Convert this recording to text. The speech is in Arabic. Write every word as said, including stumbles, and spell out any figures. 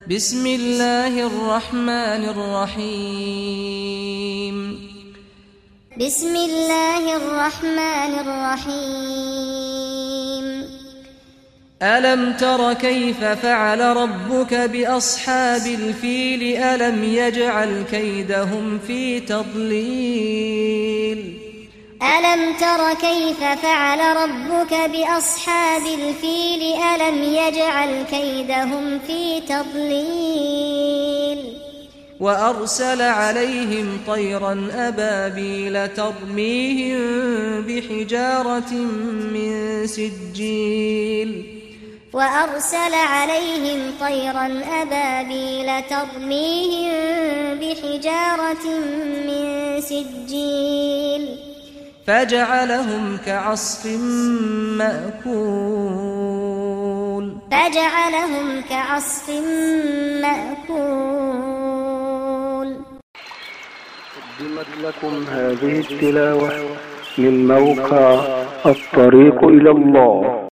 بسم الله الرحمن الرحيم بسم الله الرحمن الرحيم ألم تر كيف فعل ربك بأصحاب الفيل ألم يجعل كيدهم في تضليل ألم تر كيف فعل ربك بأصحاب الفيل ألم يجعل كيدهم في تضليل وأرسل عليهم طيرا أبابيل ترميهم بحجارة من سجيل وأرسل عليهم طيرا أبابيل ترميهم بحجارة من سجيل فجعلهم كعصف مأكول فجعلهم كعصف مأكول. قدمت لكم هذه التلاوة من موقع الطريق إلى الله.